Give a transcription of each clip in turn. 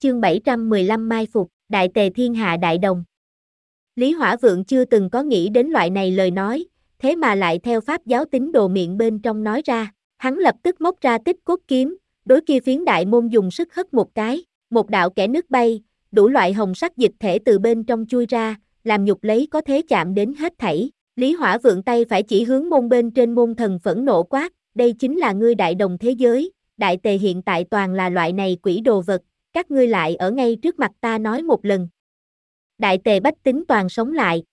chương 715 mai phục, đại tề thiên hạ đại đồng. Lý Hỏa Vượng chưa từng có nghĩ đến loại này lời nói, thế mà lại theo pháp giáo tín đồ miệng bên trong nói ra. Hắn lập tức móc ra Tích Cốt kiếm, đối kia phiến đại môn dùng sức hất một cái, một đạo kẽ nước bay, đủ loại hồng sắc dịch thể từ bên trong chui ra, làm nhục lấy có thế chạm đến hết thảy. Lý Hỏa Vượng tay phải chỉ hướng môn bên trên, môn thần phẫn nộ quát, đây chính là ngươi đại đồng thế giới, đại tề hiện tại toàn là loại này quỷ đồ vật, các ngươi lại ở ngay trước mặt ta nói một lần. Đại tề bách tính toàn sống lại.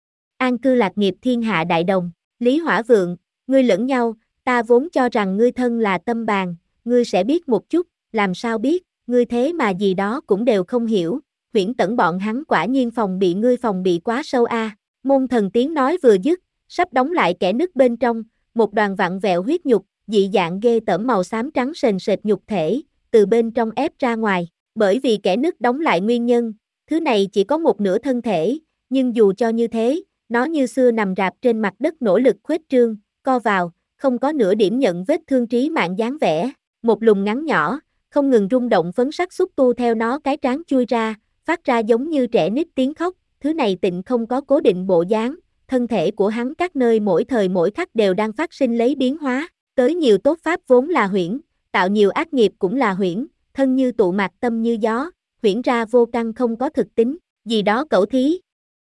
An cư lạc nghiệp thiên hạ đại đồng. Lý Hỏa Vượng, ngươi lẫn nhau, ta vốn cho rằng ngươi thân là tâm bàn, ngươi sẽ biết một chút, làm sao biết, ngươi thế mà gì đó cũng đều không hiểu, Huyễn Tẩn bọn hắn quả nhiên phòng bị quá sâu a. Môn thần tiếng nói vừa dứt, sắp đóng lại kẽ nứt bên trong, một đoàn vặn vẹo huyết nhục, dị dạng ghê tởm màu xám trắng sền sệt nhục thể, từ bên trong ép ra ngoài, bởi vì kẽ nứt đóng lại nguyên nhân, thứ này chỉ có một nửa thân thể, nhưng dù cho như thế, nó như xưa nằm rạp trên mặt đất nỗ lực khuếch trương, co vào, không có nửa điểm nhận vết thương trí mạng dáng vẻ, một lùm ngắn nhỏ, không ngừng rung động phấn sắc xúc tu theo nó cái trán chui ra, phát ra giống như trẻ nít tiếng khóc, thứ này tịnh không có cố định bộ dáng, thân thể của hắn các nơi mỗi thời mỗi khắc đều đang phát sinh lấy biến hóa, tới nhiều tốt pháp vốn là huyễn, tạo nhiều ác nghiệp cũng là huyễn, thân như tụ mạc tâm như gió, huyễn ra vô căn không có thực tính, gì đó cẩu thí.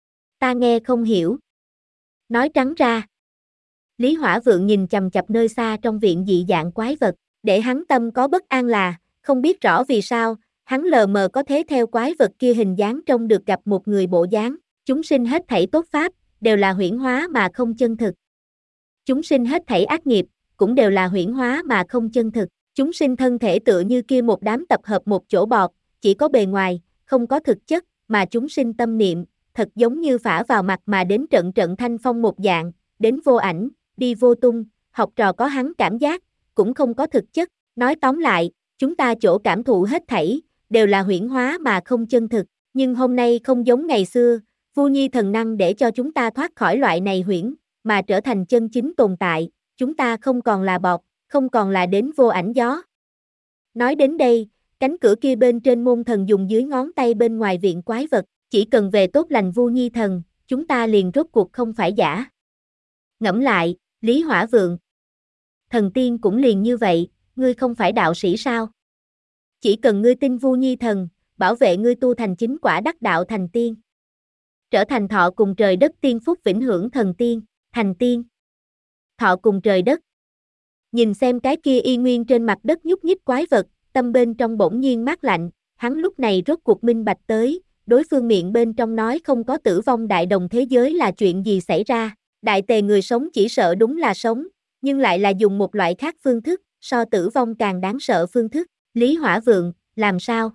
Ta nghe không hiểu. Nói trắng ra. Lý Hỏa Vượng nhìn chằm chằm nơi xa trong viện dị dạng quái vật, để hắn tâm có bất an là, không biết rõ vì sao, hắn lờ mờ có thế theo quái vật kia hình dáng trông được gặp một người bộ dáng, chúng sinh hết thảy tốt pháp, đều là huyễn hóa mà không chân thực. Chúng sinh hết thảy ác nghiệp, cũng đều là huyễn hóa mà không chân thực. Chúng sinh thân thể tựa như kia một đám tập hợp một chỗ bọt, chỉ có bề ngoài, không có thực chất, mà chúng sinh tâm niệm, thật giống như phả vào mặt mà đến trận trận thanh phong một dạng, đến vô ảnh, đi vô tung, học trò có hắn cảm giác, cũng không có thực chất. Nói tóm lại, chúng ta chỗ cảm thụ hết thảy, đều là huyễn hóa mà không chân thực, nhưng hôm nay không giống ngày xưa, Vu Nhi thần năng để cho chúng ta thoát khỏi loại này huyễn, mà trở thành chân chính tồn tại, chúng ta không còn là bọt, không còn là đến vô ảnh gió. Nói đến đây, cánh cửa kia bên trên môn thần dùng dưới ngón tay bên ngoài viện quái vật, chỉ cần về tốt lành Vu Nhi thần, chúng ta liền rốt cuộc không phải giả. Ngẫm lại, Lý Hỏa Vượng. Thần tiên cũng liền như vậy, ngươi không phải đạo sĩ sao? Chỉ cần ngươi tin Vu Nhi thần, bảo vệ ngươi tu thành chính quả đắc đạo thành tiên. Trở thành thọ cùng trời đất tiên phúc vĩnh hưởng thần tiên, thành tiên. Thọ cùng trời đất. Nhìn xem cái kia y nguyên trên mặt đất nhúc nhích quái vật, tâm bên trong bỗng nhiên mát lạnh, hắn lúc này rốt cuộc minh bạch tới, đối phương miệng bên trong nói không có tử vong đại đồng thế giới là chuyện gì xảy ra, đại tề người sống chỉ sợ đúng là sống, nhưng lại là dùng một loại khác phương thức, so tử vong càng đáng sợ phương thức. Lý Hỏa Vượng, làm sao?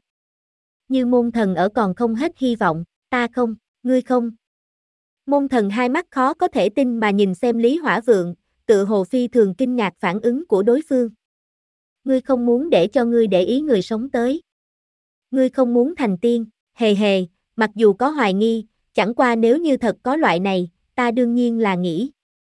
Như môn thần ở còn không hết hy vọng, ta không, ngươi không. Môn thần hai mắt khó có thể tin mà nhìn xem Lý Hỏa Vượng, tự hồ phi thường kinh ngạc phản ứng của đối phương. Ngươi không muốn để cho ngươi để ý người sống tới. Ngươi không muốn thành tiên, hề hề, mặc dù có hoài nghi, chẳng qua nếu như thật có loại này, ta đương nhiên là nghĩ.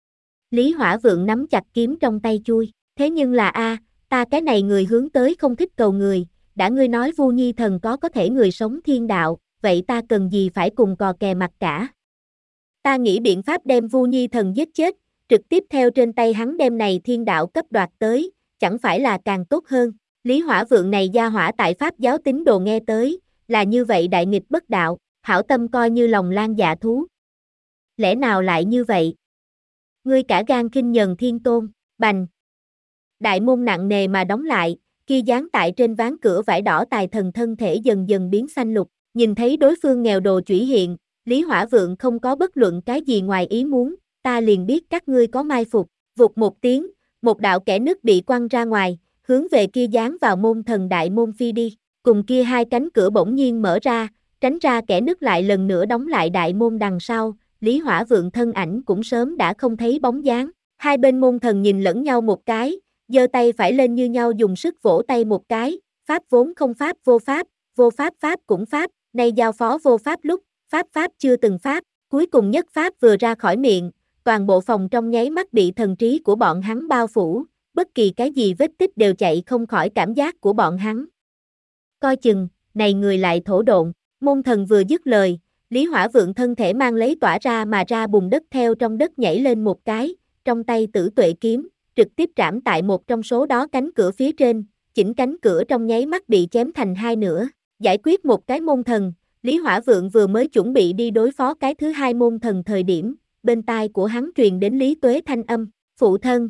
Lý Hỏa Vượng nắm chặt kiếm trong tay chui, thế nhưng là ta cái này người hướng tới không thích cầu người, đã ngươi nói Vu Nhi thần có thể người sống thiên đạo, vậy ta cần gì phải cùng cò kè mặt cả. Ta nghĩ biện pháp đem Vu Nhi thần giết chết, trực tiếp theo trên tay hắn đem này thiên đạo cấp đoạt tới, chẳng phải là càng tốt hơn. Lý Hỏa Vượng này gia hỏa tại pháp giáo tín đồ nghe tới, là như vậy đại nghịch bất đạo, hảo tâm coi như lòng lan dạ thú. Lẽ nào lại như vậy? Ngươi cả gan khinh nhờn thiên tôn, bành. Đại môn nặng nề mà đóng lại, kia dán tại trên ván cửa vải đỏ tài thần thân thể dần dần biến xanh lục, nhìn thấy đối phương nghèo đồ chủy hiện, Lý Hỏa Vượng không có bất luận cái gì ngoài ý muốn, ta liền biết các ngươi có mai phục, vụt một tiếng, một đạo kẽ nứt bị quăng ra ngoài, hướng về kia dán vào môn thần đại môn phi đi, cùng kia hai cánh cửa bỗng nhiên mở ra, tránh ra kẽ nứt lại lần nữa đóng lại đại môn đằng sau, Lý Hỏa Vượng thân ảnh cũng sớm đã không thấy bóng dáng, hai bên môn thần nhìn lẫn nhau một cái, giơ tay phải lên như nhau dùng sức vỗ tay một cái, pháp vốn không pháp, vô pháp pháp cũng pháp, nay giao phó vô pháp lúc, pháp chưa từng pháp, cuối cùng nhất pháp vừa ra khỏi miệng, toàn bộ phòng trong nháy mắt bị thần trí của bọn hắn bao phủ, bất kỳ cái gì vết tích đều chạy không khỏi cảm giác của bọn hắn. Coi chừng, này người lại thổ độn. Môn thần vừa dứt lời, Lý Hỏa Vượng thân thể mang lấy tỏa ra mà ra bùn đất theo trong đất nhảy lên một cái, trong tay Tử Tuệ kiếm, trực tiếp trảm tại một trong số đó cánh cửa phía trên, chỉnh cánh cửa trong nháy mắt bị chém thành hai nửa. Giải quyết một cái môn thần, Lý Hỏa Vượng vừa mới chuẩn bị đi đối phó cái thứ hai môn thần thời điểm, bên tai của hắn truyền đến Lý Tuế thanh âm, phụ thân.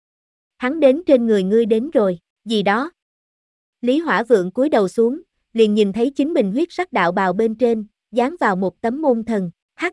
Hắn đến trên người ngươi đến rồi, gì đó. Lý Hỏa Vượng cúi đầu xuống, liền nhìn thấy chính mình huyết sắc đạo bào bên trên, dán vào một tấm môn thần, hắc.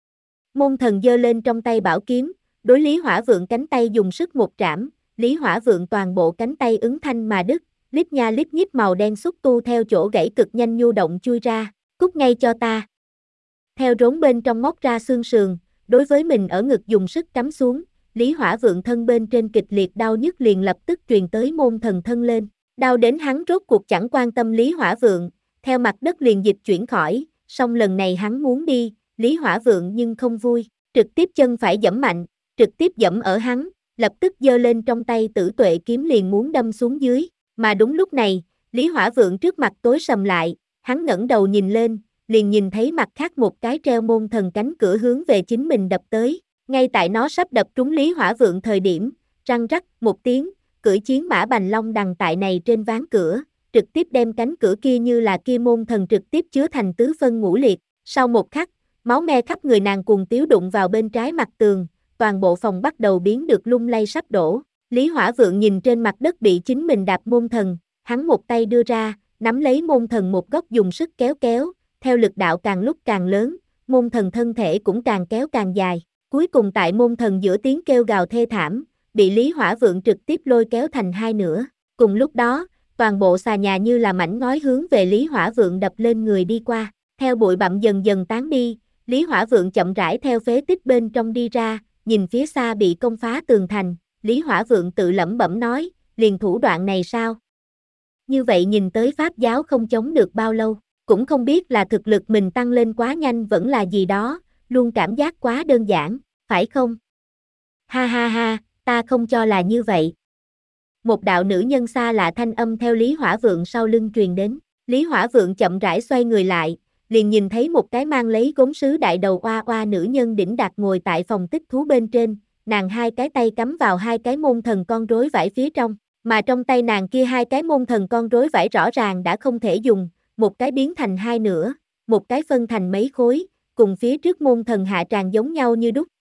Môn thần giơ lên trong tay bảo kiếm, đối Lý Hỏa Vượng cánh tay dùng sức một trảm, Lý Hỏa Vượng toàn bộ cánh tay ứng thanh mà đứt, lít nha lít nhít màu đen xúc tu theo chỗ gãy cực nhanh nhu động chui ra, cút ngay cho ta. Theo rốn bên trong móc ra xương sườn, đối với mình ở ngực dùng sức cắm xuống, Lý Hỏa Vượng thân bên trên kịch liệt đau nhức liền lập tức truyền tới môn thần thân lên, đau đến hắn rốt cuộc chẳng quan tâm Lý Hỏa Vượng, theo mặt đất liền dịch chuyển khỏi, song lần này hắn muốn đi, Lý Hỏa Vượng nhưng không vui, trực tiếp chân phải giẫm mạnh, trực tiếp giẫm ở hắn, lập tức giơ lên trong tay Tử Tuệ kiếm liền muốn đâm xuống dưới, mà đúng lúc này, Lý Hỏa Vượng trước mặt tối sầm lại, hắn ngẩng đầu nhìn lên, liền nhìn thấy mặt khác một cái treo môn thần cánh cửa hướng về chính mình đập tới, ngay tại nó sắp đập trúng Lý Hỏa Vượng thời điểm, răng rắc một tiếng, cưỡi chiến mã bành long đằng tại này trên ván cửa, trực tiếp đem cánh cửa kia như là kia môn thần trực tiếp chứa thành tứ phân ngũ liệt, sau một khắc, máu me khắp người nàng cuồng tiếu đụng vào bên trái mặt tường, toàn bộ phòng bắt đầu biến được lung lay sắp đổ. Lý Hỏa Vượng nhìn trên mặt đất bị chính mình đạp môn thần, hắn một tay đưa ra, nắm lấy môn thần một góc dùng sức kéo kéo, theo lực đạo càng lúc càng lớn, môn thần thân thể cũng càng kéo càng dài, cuối cùng tại môn thần giữa tiếng kêu gào thê thảm, bị Lý Hỏa Vượng trực tiếp lôi kéo thành hai nửa. Cùng lúc đó, toàn bộ xà nhà như là mảnh ngói hướng về Lý Hỏa Vượng đập lên người đi qua, theo bụi bặm dần dần tán đi, Lý Hỏa Vượng chậm rãi theo phế tích bên trong đi ra, nhìn phía xa bị công phá tường thành, Lý Hỏa Vượng tự lẩm bẩm nói, liền thủ đoạn này sao? Như vậy nhìn tới Pháp giáo không chống được bao lâu, cũng không biết là thực lực mình tăng lên quá nhanh vẫn là gì đó, luôn cảm giác quá đơn giản, phải không? Ha ha ha, ta không cho là như vậy. Một đạo nữ nhân xa lạ thanh âm theo Lý Hỏa Vượng sau lưng truyền đến, Lý Hỏa Vượng chậm rãi xoay người lại, liền nhìn thấy một cái mang lấy gốm sứ đại đầu oa oa nữ nhân đỉnh đạt ngồi tại phòng tích thú bên trên, nàng hai cái tay cắm vào hai cái môn thần con rối vải phía trong, mà trong tay nàng kia hai cái môn thần con rối vải rõ ràng đã không thể dùng, một cái biến thành hai nửa, một cái phân thành mấy khối, cùng phía trước môn thần hạ tràng giống nhau như đúc.